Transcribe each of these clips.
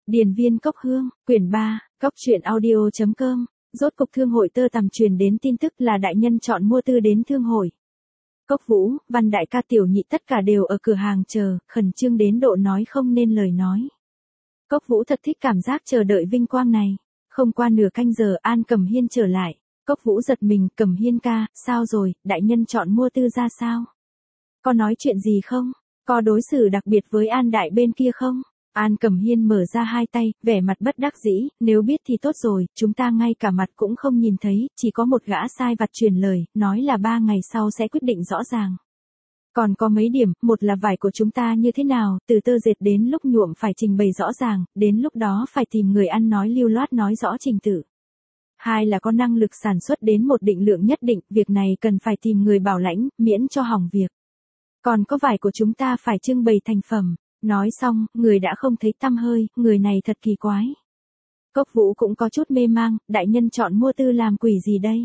Điền viên Cốc Hương, quyển 3, Cốc truyện audio.com, rốt cục thương hội tơ tằm truyền đến tin tức là đại nhân chọn mua tư đến thương hội. Cốc Vũ, Văn đại ca tiểu nhị tất cả đều ở cửa hàng chờ, khẩn trương đến độ nói không nên lời nói. Cốc Vũ thật thích cảm giác chờ đợi vinh quang này. Không qua nửa canh giờ An Cẩm Hiên trở lại. Cốc Vũ giật mình, Cẩm Hiên ca, sao rồi, đại nhân chọn mua tư ra sao? Có nói chuyện gì không? Có đối xử đặc biệt với An đại bên kia không? An Cẩm Hiên mở ra hai tay, vẻ mặt bất đắc dĩ, nếu biết thì tốt rồi, chúng ta ngay cả mặt cũng không nhìn thấy, chỉ có một gã sai vặt truyền lời, nói là 3 ngày sau sẽ quyết định rõ ràng. Còn có mấy điểm, một là vải của chúng ta như thế nào, từ tơ dệt đến lúc nhuộm phải trình bày rõ ràng, đến lúc đó phải tìm người ăn nói lưu loát nói rõ trình tự. Hai là có năng lực sản xuất đến một định lượng nhất định, việc này cần phải tìm người bảo lãnh, miễn cho hỏng việc. Còn có vải của chúng ta phải trưng bày thành phẩm. Nói xong, người đã không thấy tăm hơi, người này thật kỳ quái. Cốc Vũ cũng có chút mê mang, đại nhân chọn mua tư làm quỷ gì đây?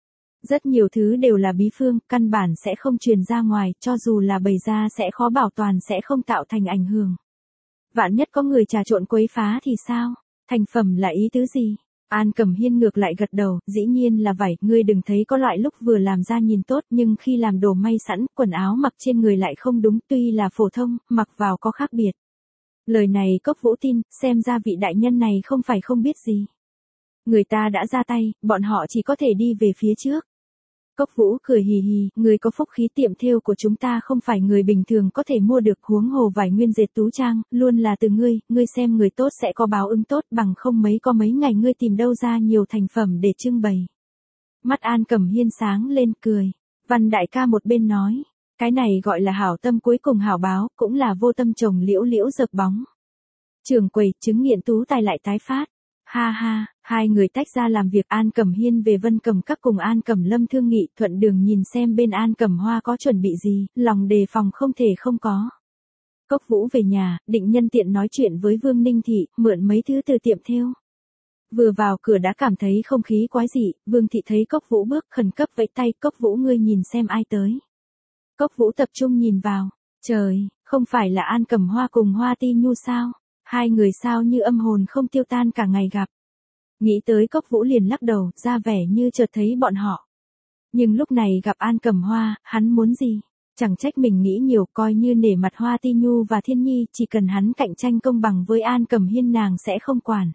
Rất nhiều thứ đều là bí phương, căn bản sẽ không truyền ra ngoài, cho dù là bày ra sẽ khó bảo toàn sẽ không tạo thành ảnh hưởng. Vạn nhất có người trà trộn quấy phá thì sao? Thành phẩm là ý tứ gì? An Cẩm Hiên ngược lại gật đầu, dĩ nhiên là vải, ngươi đừng thấy có loại lúc vừa làm ra nhìn tốt nhưng khi làm đồ may sẵn, quần áo mặc trên người lại không đúng, tuy là phổ thông, mặc vào có khác biệt. Lời này Cốc Vũ tin, xem ra vị đại nhân này không phải không biết gì. Người ta đã ra tay, bọn họ chỉ có thể đi về phía trước. Cốc Vũ cười hì hì, người có phúc khí, tiệm thêu của chúng ta không phải người bình thường có thể mua được, huống hồ vải nguyên dệt Tú Trang, luôn là từ ngươi xem người tốt sẽ có báo ứng tốt, bằng không có mấy ngày ngươi tìm đâu ra nhiều thành phẩm để trưng bày. Mắt An Cẩm Hiên sáng lên cười, Văn đại ca một bên nói, cái này gọi là hảo tâm cuối cùng hảo báo, cũng là vô tâm trồng liễu liễu dập bóng. Trưởng quầy, chứng nghiện Tú tài lại tái phát. Ha ha, hai người tách ra làm việc, An Cẩm Hiên về Vân Cẩm Các cùng An Cẩm Lâm thương nghị, thuận đường nhìn xem bên An Cẩm Hoa có chuẩn bị gì, lòng đề phòng không thể không có. Cốc Vũ về nhà, định nhân tiện nói chuyện với Vương Ninh Thị, mượn mấy thứ từ tiệm thêu. Vừa vào cửa đã cảm thấy không khí quái dị, Vương Thị thấy Cốc Vũ bước, khẩn cấp vẫy tay, Cốc Vũ ngươi nhìn xem ai tới. Cốc Vũ tập trung nhìn vào, trời, không phải là An Cẩm Hoa cùng Hoa Ti Nhu sao? Hai người sao như âm hồn không tiêu tan cả ngày gặp. Nghĩ tới Cốc Vũ liền lắc đầu, ra vẻ như chợt thấy bọn họ. Nhưng lúc này gặp An Cẩm Hoa, hắn muốn gì? Chẳng trách mình nghĩ nhiều, coi như nể mặt Hoa Ti Nhu và Thiên Nhi, chỉ cần hắn cạnh tranh công bằng với An Cẩm Hiên nàng sẽ không quản.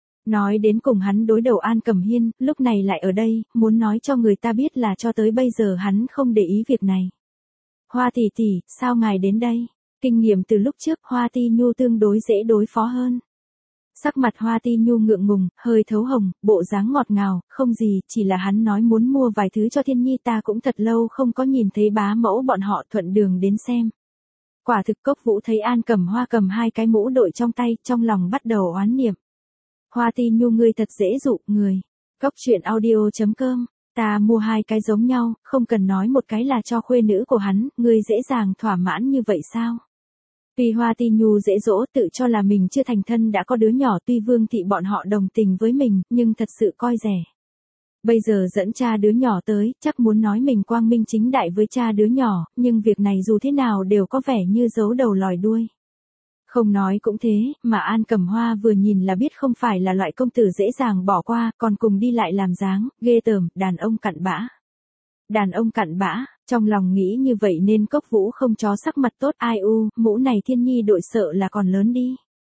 Nói đến cùng hắn đối đầu An Cẩm Hiên, lúc này lại ở đây, muốn nói cho người ta biết là cho tới bây giờ hắn không để ý việc này. Hoa tỷ tỷ, sao ngài đến đây? Kinh nghiệm từ lúc trước Hoa Ti Nhu tương đối dễ đối phó hơn. Sắc mặt Hoa Ti Nhu ngượng ngùng, hơi thấu hồng, bộ dáng ngọt ngào, không gì, chỉ là hắn nói muốn mua vài thứ cho Thiên Nhi, ta cũng thật lâu không có nhìn thấy bá mẫu bọn họ, thuận đường đến xem. Quả thực Cốc Vũ thấy An Cẩm Hoa cầm hai cái mũ đội trong tay, trong lòng bắt đầu oán niệm. Hoa Ti Nhu ngươi thật dễ dụ người. Cốc truyện audio.com, ta mua hai cái giống nhau, không cần nói một cái là cho khuê nữ của hắn, ngươi dễ dàng thỏa mãn như vậy sao? Tuy Hoa Ti Nhu dễ dỗ, tự cho là mình chưa thành thân đã có đứa nhỏ, tuy Vương Thị bọn họ đồng tình với mình, nhưng thật sự coi rẻ. Bây giờ dẫn cha đứa nhỏ tới, chắc muốn nói mình quang minh chính đại với cha đứa nhỏ, nhưng việc này dù thế nào đều có vẻ như giấu đầu lòi đuôi. Không nói cũng thế, mà An Cẩm Hoa vừa nhìn là biết không phải là loại công tử dễ dàng bỏ qua, còn cùng đi lại làm dáng, ghê tởm, đàn ông cặn bã. Đàn ông cặn bã, trong lòng nghĩ như vậy nên Cốc Vũ không chó sắc mặt tốt, ai u, mũ này Thiên Nhi đội sợ là còn lớn đi.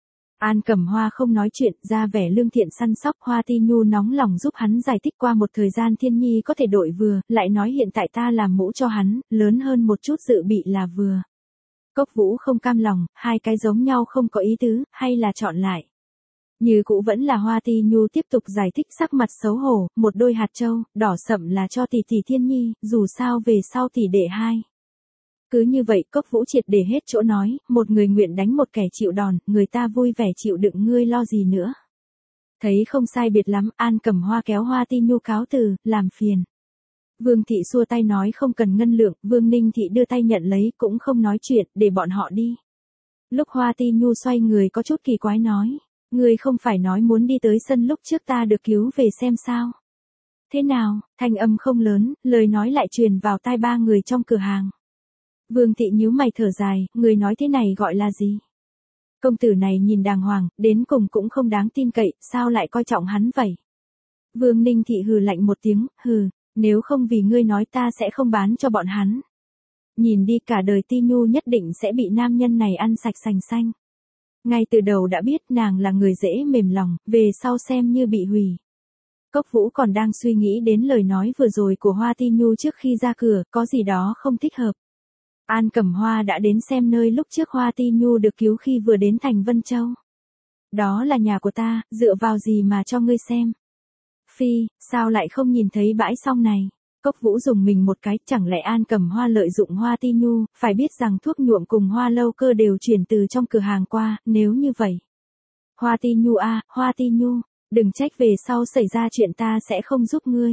An Cẩm Hoa không nói chuyện, ra vẻ lương thiện săn sóc, Hoa Ti Nhu nóng lòng giúp hắn giải thích qua một thời gian Thiên Nhi có thể đội vừa, lại nói hiện tại ta làm mũ cho hắn, lớn hơn một chút dự bị là vừa. Cốc Vũ không cam lòng, hai cái giống nhau không có ý tứ, hay là chọn lại. Như cũ vẫn là Hoa Ti Nhu tiếp tục giải thích, sắc mặt xấu hổ, một đôi hạt châu, đỏ sậm là cho tỷ tỷ Thiên Nhi, dù sao về sau tỷ đệ hai. Cứ như vậy Cốc Vũ triệt để hết chỗ nói, một người nguyện đánh một kẻ chịu đòn, người ta vui vẻ chịu đựng, ngươi lo gì nữa. Thấy không sai biệt lắm, An Cẩm Hoa kéo Hoa Ti Nhu cáo từ, làm phiền. Vương Thị xua tay nói không cần ngân lượng, Vương Ninh Thị đưa tay nhận lấy, cũng không nói chuyện, để bọn họ đi. Lúc Hoa Ti Nhu xoay người có chút kỳ quái nói, ngươi không phải nói muốn đi tới sân lúc trước ta được cứu về xem sao. Thế nào, thanh âm không lớn, lời nói lại truyền vào tai ba người trong cửa hàng. Vương Thị nhíu mày thở dài, người nói thế này gọi là gì? Công tử này nhìn đàng hoàng, đến cùng cũng không đáng tin cậy, sao lại coi trọng hắn vậy? Vương Ninh Thị hừ lạnh một tiếng, hừ, nếu không vì ngươi nói ta sẽ không bán cho bọn hắn. Nhìn đi cả đời Ti Nhu nhất định sẽ bị nam nhân này ăn sạch sành xanh. Ngay từ đầu đã biết nàng là người dễ mềm lòng, về sau xem như bị hủy. Cốc Vũ còn đang suy nghĩ đến lời nói vừa rồi của Hoa Ti Nhu trước khi ra cửa, có gì đó không thích hợp. An Cẩm Hoa đã đến xem nơi lúc trước Hoa Ti Nhu được cứu khi vừa đến thành Vân Châu. Đó là nhà của ta, dựa vào gì mà cho ngươi xem. Phi, sao lại không nhìn thấy bãi song này? Cốc Vũ dùng mình một cái, chẳng lẽ An Cẩm Hoa lợi dụng Hoa Ti Nhu, phải biết rằng thuốc nhuộm cùng Hoa Lâu Cơ đều chuyển từ trong cửa hàng qua, nếu như vậy. Hoa Ti Nhu à, Hoa Ti Nhu, đừng trách về sau xảy ra chuyện ta sẽ không giúp ngươi.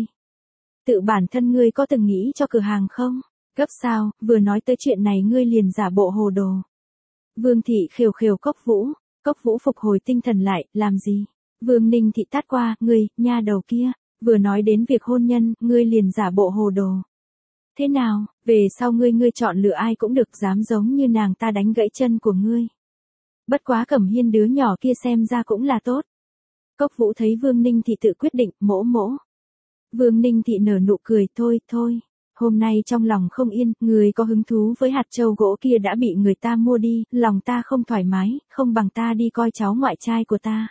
Tự bản thân ngươi có từng nghĩ cho cửa hàng không? Gấp sao, vừa nói tới chuyện này ngươi liền giả bộ hồ đồ. Vương Thị khều khều Cốc Vũ phục hồi tinh thần lại, làm gì? Vương Ninh Thị tát qua, ngươi, nha đầu kia, vừa nói đến việc hôn nhân, ngươi liền giả bộ hồ đồ. Thế nào, về sau ngươi chọn lựa ai cũng được, dám giống như nàng ta đánh gãy chân của ngươi. Bất quá Cẩm Hiên đứa nhỏ kia xem ra cũng là tốt. Cốc Vũ thấy Vương Ninh Thị tự quyết định, mỗ mỗ. Vương Ninh Thị nở nụ cười, thôi. Hôm nay trong lòng không yên, người có hứng thú với hạt châu gỗ kia đã bị người ta mua đi, lòng ta không thoải mái, không bằng ta đi coi cháu ngoại trai của ta.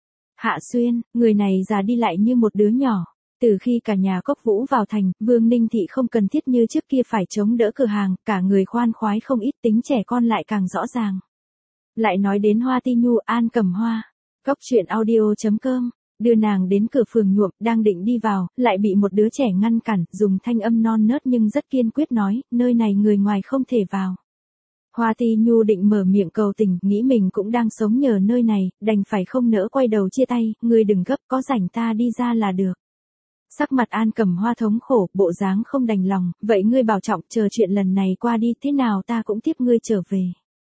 Hạ Xuyên, người này già đi lại như một đứa nhỏ. Từ khi cả nhà Cốc Vũ vào thành, Vương Ninh Thị không cần thiết như trước kia phải chống đỡ cửa hàng, cả người khoan khoái không ít, tính trẻ con lại càng rõ ràng. Lại nói đến Hoa Ti Nhu, An Cẩm Hoa. Cốc truyện audio.com, đưa nàng đến cửa phường nhuộm, đang định đi vào, lại bị một đứa trẻ ngăn cản, dùng thanh âm non nớt nhưng rất kiên quyết nói, nơi này người ngoài không thể vào. Hoa Ti Nhu định mở miệng cầu tình, nghĩ mình cũng đang sống nhờ nơi này, đành phải không nỡ quay đầu chia tay, ngươi đừng gấp, có rảnh ta đi ra là được. Sắc mặt An Cẩm Hoa thống khổ, bộ dáng không đành lòng, vậy ngươi bảo trọng, chờ chuyện lần này qua đi, thế nào ta cũng tiếp ngươi trở về.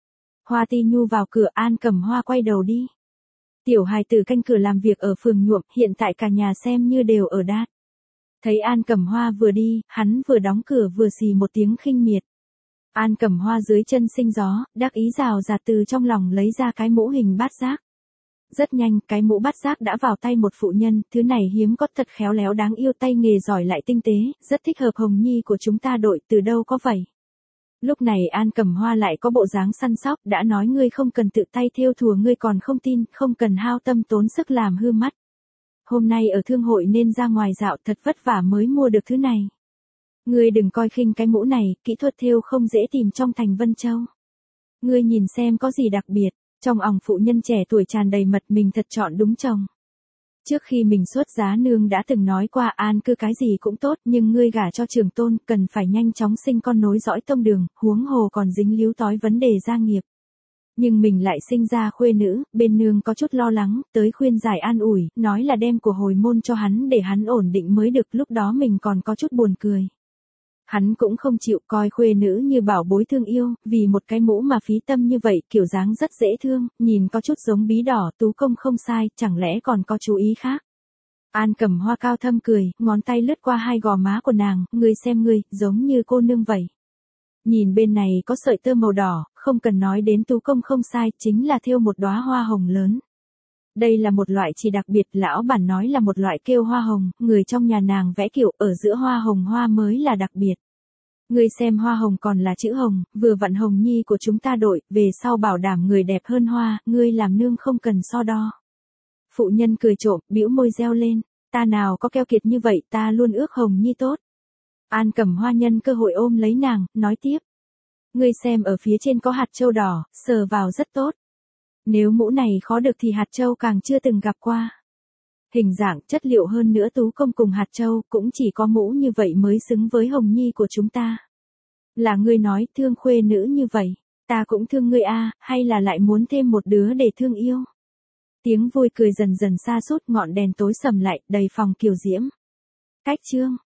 Hoa Ti Nhu vào cửa, An Cẩm Hoa quay đầu đi. Tiểu hài tử canh cửa làm việc ở phường nhuộm, hiện tại cả nhà xem như đều ở đát. Thấy An Cẩm Hoa vừa đi, hắn vừa đóng cửa vừa xì một tiếng khinh miệt. An Cẩm Hoa dưới chân sinh gió, đắc ý rào rạt từ trong lòng lấy ra cái mũ hình bát giác. Rất nhanh, cái mũ bát giác đã vào tay một phụ nhân, thứ này hiếm có, thật khéo léo đáng yêu, tay nghề giỏi lại tinh tế, rất thích hợp Hồng Nhi của chúng ta đội, từ đâu có vậy. Lúc này An Cẩm Hoa lại có bộ dáng săn sóc, đã nói ngươi không cần tự tay thêu thùa ngươi còn không tin, không cần hao tâm tốn sức làm hư mắt. Hôm nay ở thương hội nên ra ngoài dạo, thật vất vả mới mua được thứ này. Ngươi đừng coi khinh cái mũ này, kỹ thuật thêu không dễ tìm trong thành Vân Châu. Ngươi nhìn xem có gì đặc biệt, trong òng phụ nhân trẻ tuổi tràn đầy mật, mình thật chọn đúng chồng. Trước khi mình xuất giá nương đã từng nói qua An cư cái gì cũng tốt, nhưng ngươi gả cho Trường Tôn, cần phải nhanh chóng sinh con nối dõi tông đường, huống hồ còn dính líu tói vấn đề gia nghiệp. Nhưng mình lại sinh ra khuê nữ, bên nương có chút lo lắng, tới khuyên giải an ủi, nói là đem của hồi môn cho hắn để hắn ổn định mới được, lúc đó mình còn có chút buồn cười. Hắn cũng không chịu, coi khuê nữ như bảo bối thương yêu, vì một cái mũ mà phí tâm như vậy, kiểu dáng rất dễ thương, nhìn có chút giống bí đỏ, Tú Công không sai, chẳng lẽ còn có chú ý khác. An Cẩm Hoa cao thâm cười, ngón tay lướt qua hai gò má của nàng, ngươi xem ngươi, giống như cô nương vậy. Nhìn bên này có sợi tơ màu đỏ, không cần nói đến Tú Công không sai, chính là thêu một đóa hoa hồng lớn. Đây là một loại chỉ đặc biệt, lão bản nói là một loại kêu hoa hồng, người trong nhà nàng vẽ kiểu ở giữa hoa hồng hoa mới là đặc biệt. Ngươi xem hoa hồng còn là chữ hồng, vừa vặn Hồng Nhi của chúng ta đội, về sau bảo đảm người đẹp hơn hoa, ngươi làm nương không cần so đo. Phụ nhân cười trộm, bĩu môi reo lên, ta nào có keo kiệt như vậy, ta luôn ước Hồng Nhi tốt. An Cẩm Hoa nhân cơ hội ôm lấy nàng, nói tiếp. Ngươi xem ở phía trên có hạt châu đỏ, sờ vào rất tốt. Nếu mũ này khó được thì hạt châu càng chưa từng gặp qua. Hình dạng, chất liệu hơn nữa Tú Công cùng hạt châu, cũng chỉ có mũ như vậy mới xứng với Hồng Nhi của chúng ta. Là ngươi nói thương khuê nữ như vậy, ta cũng thương ngươi a, hay là lại muốn thêm một đứa để thương yêu. Tiếng vui cười dần dần xa sút, ngọn đèn tối sầm lại, đầy phòng kiều diễm. Cách chương